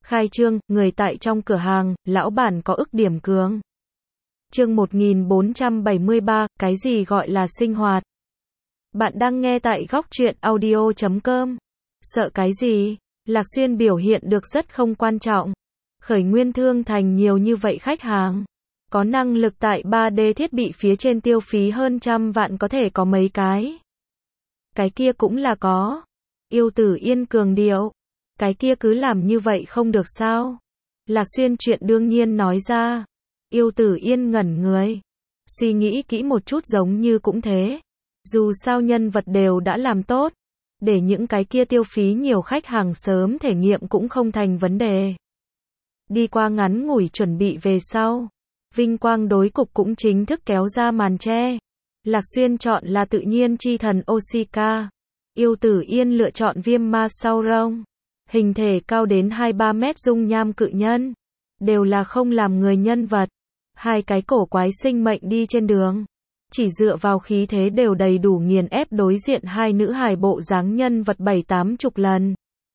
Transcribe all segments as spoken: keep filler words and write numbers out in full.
Khai trương, người tại trong cửa hàng, lão bản có ức điểm cường. Chương một nghìn bốn trăm bảy mươi ba, cái gì gọi là sinh hoạt? Bạn đang nghe tại góc truyện audio chấm com. Sợ cái gì? Lạc Xuyên biểu hiện được rất không quan trọng. Khởi Nguyên Thương Thành nhiều như vậy khách hàng. Có năng lực tại ba D thiết bị phía trên tiêu phí hơn trăm vạn có thể có mấy cái. Cái kia cũng là có. Yêu Tử Yên cường điệu. Cái kia cứ làm như vậy không được sao? Lạc Xuyên chuyện đương nhiên nói ra. Yêu Tử Yên ngẩn người. Suy nghĩ kỹ một chút giống như cũng thế. Dù sao nhân vật đều đã làm tốt. Để những cái kia tiêu phí nhiều khách hàng sớm thể nghiệm cũng không thành vấn đề. Đi qua ngắn ngủi chuẩn bị về sau. Vinh quang đối cục cũng chính thức kéo ra màn che. Lạc Xuyên chọn là tự nhiên chi thần Oshika. Yêu Tử Yên lựa chọn viêm ma sau rông. Hình thể cao đến hai ba mét dung nham cự nhân. Đều là không làm người nhân vật. Hai cái cổ quái sinh mệnh đi trên đường. Chỉ dựa vào khí thế đều đầy đủ nghiền ép đối diện hai nữ hài bộ dáng nhân vật bảy tám chục lần.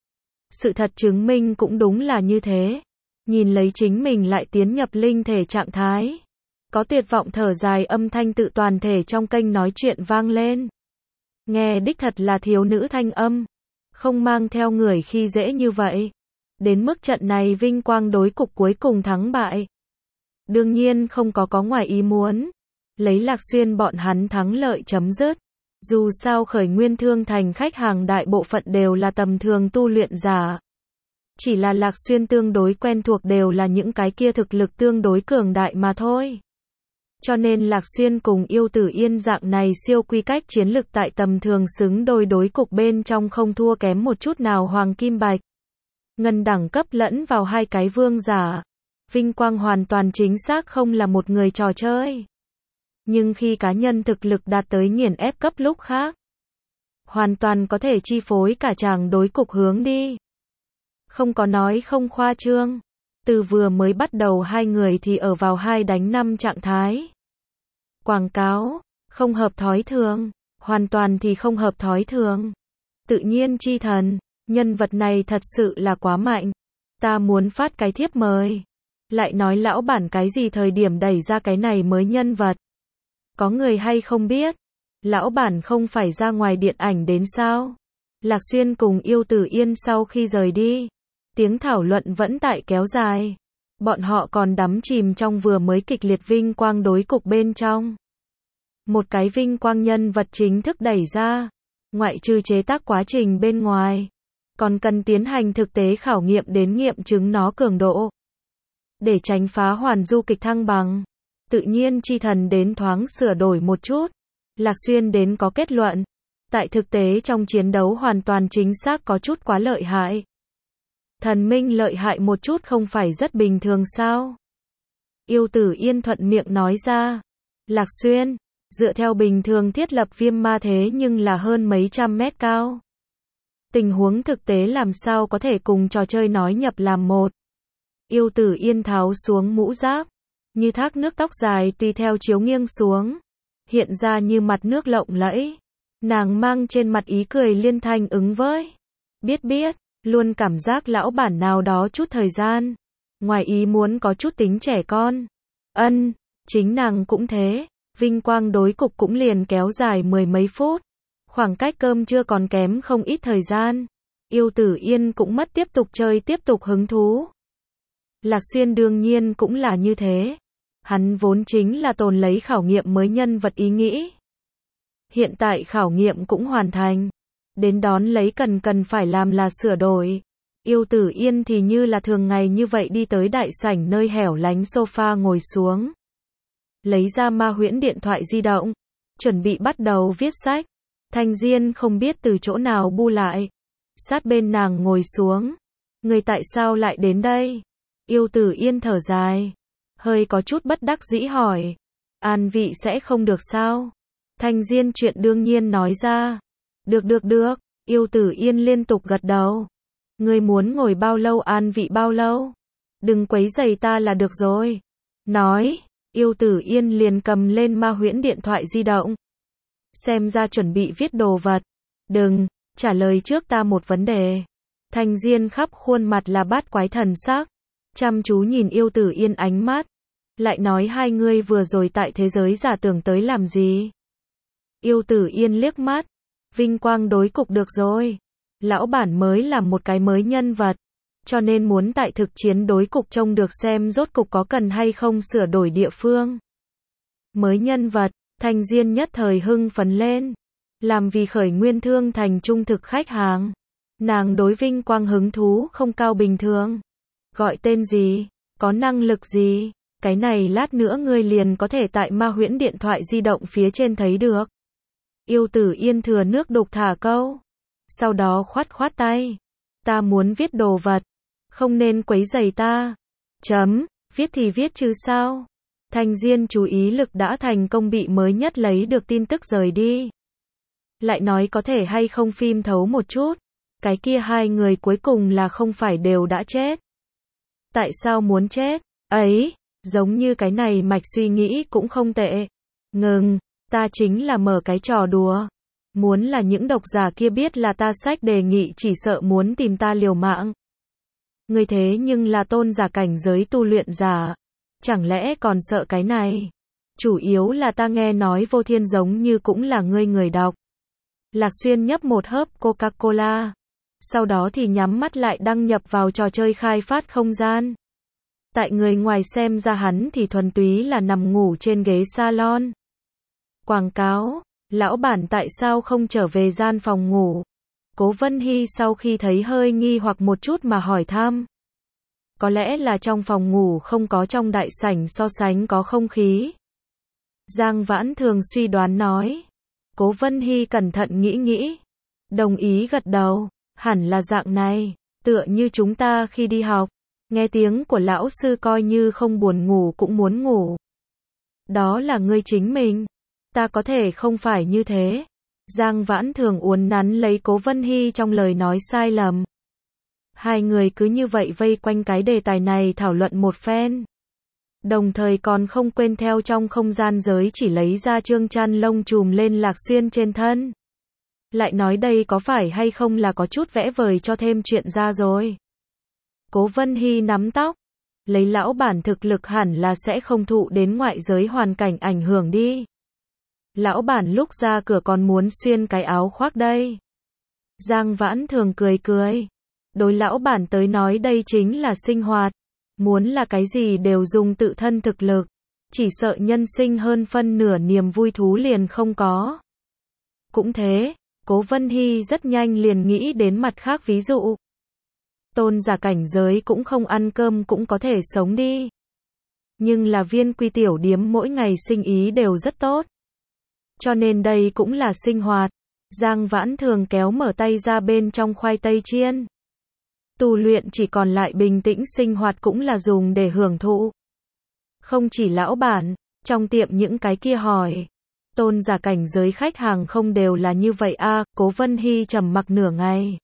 Sự thật chứng minh cũng đúng là như thế. Nhìn lấy chính mình lại tiến nhập linh thể trạng thái. Có tuyệt vọng thở dài âm thanh tự toàn thể trong kênh nói chuyện vang lên. Nghe đích thật là thiếu nữ thanh âm. Không mang theo người khi dễ như vậy. Đến mức trận này vinh quang đối cục cuối cùng thắng bại. Đương nhiên không có có ngoài ý muốn. Lấy Lạc Xuyên bọn hắn thắng lợi chấm dứt. Dù sao Khởi Nguyên Thương Thành khách hàng đại bộ phận đều là tầm thường tu luyện giả. Chỉ là Lạc Xuyên tương đối quen thuộc đều là những cái kia thực lực tương đối cường đại mà thôi. Cho nên Lạc Xuyên cùng Yêu Tử Yên dạng này siêu quy cách chiến lực tại tầm thường xứng đôi đối cục bên trong không thua kém một chút nào Hoàng Kim Bạch. Ngân đẳng cấp lẫn vào hai cái vương giả. Vinh quang hoàn toàn chính xác không là một người trò chơi. Nhưng khi cá nhân thực lực đạt tới nghiền ép cấp lúc khác. Hoàn toàn có thể chi phối cả chàng đối cục hướng đi. Không có nói không khoa trương. Từ vừa mới bắt đầu hai người thì ở vào hai đánh năm trạng thái. Quảng cáo, không hợp thói thường, hoàn toàn thì không hợp thói thường. Tự nhiên chi thần, nhân vật này thật sự là quá mạnh. Ta muốn phát cái thiếp mời. Lại nói lão bản cái gì thời điểm đẩy ra cái này mới nhân vật. Có người hay không biết. Lão bản không phải ra ngoài điện ảnh đến sao. Lạc Xuyên cùng Yêu Tử Yên sau khi rời đi. Tiếng thảo luận vẫn tại kéo dài. Bọn họ còn đắm chìm trong vừa mới kịch liệt vinh quang đối cục bên trong. Một cái vinh quang nhân vật chính thức đẩy ra. Ngoại trừ chế tác quá trình bên ngoài. Còn cần tiến hành thực tế khảo nghiệm đến nghiệm chứng nó cường độ. Để tránh phá hoàn du kịch thăng bằng. Tự nhiên chi thần đến thoáng sửa đổi một chút. Lạc Xuyên đến có kết luận. Tại thực tế trong chiến đấu hoàn toàn chính xác có chút quá lợi hại. Thần minh lợi hại một chút không phải rất bình thường sao? Yêu Tử Yên thuận miệng nói ra. Lạc Xuyên, dựa theo bình thường thiết lập viêm ma thế nhưng là hơn mấy trăm mét cao. Tình huống thực tế làm sao có thể cùng trò chơi nói nhập làm một. Yêu Tử Yên tháo xuống mũ giáp. Như thác nước tóc dài tùy theo chiếu nghiêng xuống. Hiện ra như mặt nước lộng lẫy. Nàng mang trên mặt ý cười liên thanh ứng với. Biết biết. Luôn cảm giác lão bản nào đó chút thời gian. Ngoài ý muốn có chút tính trẻ con. Ân, chính nàng cũng thế. Vinh quang đối cục cũng liền kéo dài mười mấy phút. Khoảng cách cơm trưa còn kém không ít thời gian. Yêu Tử Yên cũng mất tiếp tục chơi tiếp tục hứng thú. Lạc Xuyên đương nhiên cũng là như thế. Hắn vốn chính là tồn lấy khảo nghiệm mới nhân vật ý nghĩ. Hiện tại khảo nghiệm cũng hoàn thành. Đến đón lấy cần cần phải làm là sửa đổi. Yêu Tử Yên thì như là thường ngày như vậy đi tới đại sảnh nơi hẻo lánh sofa ngồi xuống. Lấy ra ma huyễn điện thoại di động. Chuẩn bị bắt đầu viết sách. Thanh Diên không biết từ chỗ nào bu lại. Sát bên nàng ngồi xuống. Người tại sao lại đến đây? Yêu Tử Yên thở dài. Hơi có chút bất đắc dĩ hỏi. An vị sẽ không được sao? Thanh Diên chuyện đương nhiên nói ra. Được được được, Yêu Tử Yên liên tục gật đầu. Ngươi muốn ngồi bao lâu an vị bao lâu? Đừng quấy rầy ta là được rồi. Nói, Yêu Tử Yên liền cầm lên ma huyễn điện thoại di động. Xem ra chuẩn bị viết đồ vật. Đừng, trả lời trước ta một vấn đề. Thanh Diên khắp khuôn mặt là bát quái thần sắc, chăm chú nhìn Yêu Tử Yên ánh mắt, lại nói hai ngươi vừa rồi tại thế giới giả tưởng tới làm gì? Yêu Tử Yên liếc mắt, vinh quang đối cục được rồi. Lão bản mới làm một cái mới nhân vật, cho nên muốn tại thực chiến đối cục trông được xem rốt cục có cần hay không sửa đổi địa phương. Mới nhân vật, Thanh Diên nhất thời hưng phấn lên, làm vì Khởi Nguyên Thương Thành trung thực khách hàng. Nàng đối vinh quang hứng thú không cao bình thường. Gọi tên gì? Có năng lực gì? Cái này lát nữa ngươi liền có thể tại Ma Huyễn điện thoại di động phía trên thấy được. Yêu Tử Yên thừa nước đục thả câu. Sau đó khoát khoát tay. Ta muốn viết đồ vật. Không nên quấy rầy ta. Chấm, viết thì viết chứ sao. Thanh Diên chú ý lực đã thành công bị mới nhất lấy được tin tức rời đi. Lại nói có thể hay không phim thấu một chút. Cái kia hai người cuối cùng là không phải đều đã chết. Tại sao muốn chết? Ấy, giống như cái này mạch suy nghĩ cũng không tệ. Ngừng, ta chính là mở cái trò đùa. Muốn là những độc giả kia biết là ta sách đề nghị chỉ sợ muốn tìm ta liều mạng. Ngươi thế nhưng là tôn giả cảnh giới tu luyện giả. Chẳng lẽ còn sợ cái này? Chủ yếu là ta nghe nói Vô Thiên giống như cũng là ngươi người đọc. Lạc Xuyên nhấp một hớp Coca-Cola. Sau đó thì nhắm mắt lại đăng nhập vào trò chơi khai phát không gian. Tại người ngoài xem ra hắn thì thuần túy là nằm ngủ trên ghế salon. Quảng cáo, lão bản tại sao không trở về gian phòng ngủ? Cố Vân Hy sau khi thấy hơi nghi hoặc một chút mà hỏi thăm. Có lẽ là trong phòng ngủ không có trong đại sảnh so sánh có không khí. Giang Vãn Thường suy đoán nói. Cố Vân Hy cẩn thận nghĩ nghĩ. Đồng ý gật đầu. Hẳn là dạng này. Tựa như chúng ta khi đi học. Nghe tiếng của lão sư coi như không buồn ngủ cũng muốn ngủ. Đó là ngươi chính mình. Ta có thể không phải như thế. Giang Vãn Thường uốn nắn lấy Cố Vân Hy trong lời nói sai lầm. Hai người cứ như vậy vây quanh cái đề tài này thảo luận một phen. Đồng thời còn không quên theo trong không gian giới chỉ lấy ra trương chăn lông trùm lên Lạc Xuyên trên thân. Lại nói đây có phải hay không là có chút vẽ vời cho thêm chuyện ra rồi. Cố Vân Hy nắm tóc. Lấy lão bản thực lực hẳn là sẽ không thụ đến ngoại giới hoàn cảnh ảnh hưởng đi. Lão bản lúc ra cửa còn muốn xuyên cái áo khoác đây. Giang Vãn Thường cười cười. Đối lão bản tới nói đây chính là sinh hoạt. Muốn là cái gì đều dùng tự thân thực lực. Chỉ sợ nhân sinh hơn phân nửa niềm vui thú liền không có. Cũng thế, Cố Vân Hy rất nhanh liền nghĩ đến mặt khác ví dụ. Tôn giả cảnh giới cũng không ăn cơm cũng có thể sống đi. Nhưng là Viên Quy tiểu điếm mỗi ngày sinh ý đều rất tốt. Cho nên đây cũng là sinh hoạt. Giang Vãn Thường kéo mở tay ra bên trong khoai tây chiên. Tu luyện chỉ còn lại bình tĩnh sinh hoạt cũng là dùng để hưởng thụ. Không chỉ lão bản, trong tiệm những cái kia hỏi. Tôn giả cảnh giới khách hàng không đều là như vậy à, Cố Vân Hy trầm mặc nửa ngày.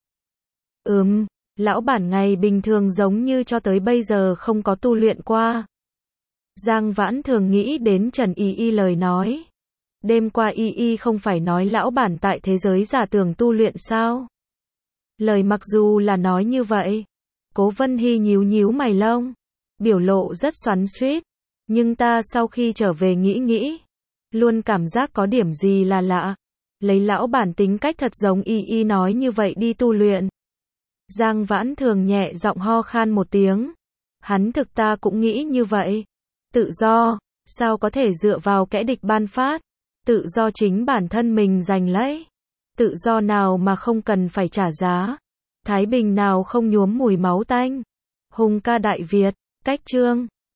Ừm, lão bản ngày bình thường giống như cho tới bây giờ không có tu luyện qua. Giang Vãn Thường nghĩ đến Trần Y Y lời nói. Đêm qua Y Y không phải nói lão bản tại thế giới giả tưởng tu luyện sao? Lời mặc dù là nói như vậy. Cố Vân Hy nhíu nhíu mày lông. Biểu lộ rất xoắn xuýt. Nhưng ta sau khi trở về nghĩ nghĩ. Luôn cảm giác có điểm gì là lạ. Lấy lão bản tính cách thật giống Y Y nói như vậy đi tu luyện. Giang Vãn Thường nhẹ giọng ho khan một tiếng. Hắn thực ta cũng nghĩ như vậy. Tự do, sao có thể dựa vào kẻ địch ban phát. Tự do chính bản thân mình giành lấy. Tự do nào mà không cần phải trả giá. Thái bình nào không nhuốm mùi máu tanh. Hùng ca Đại Việt, cách chương.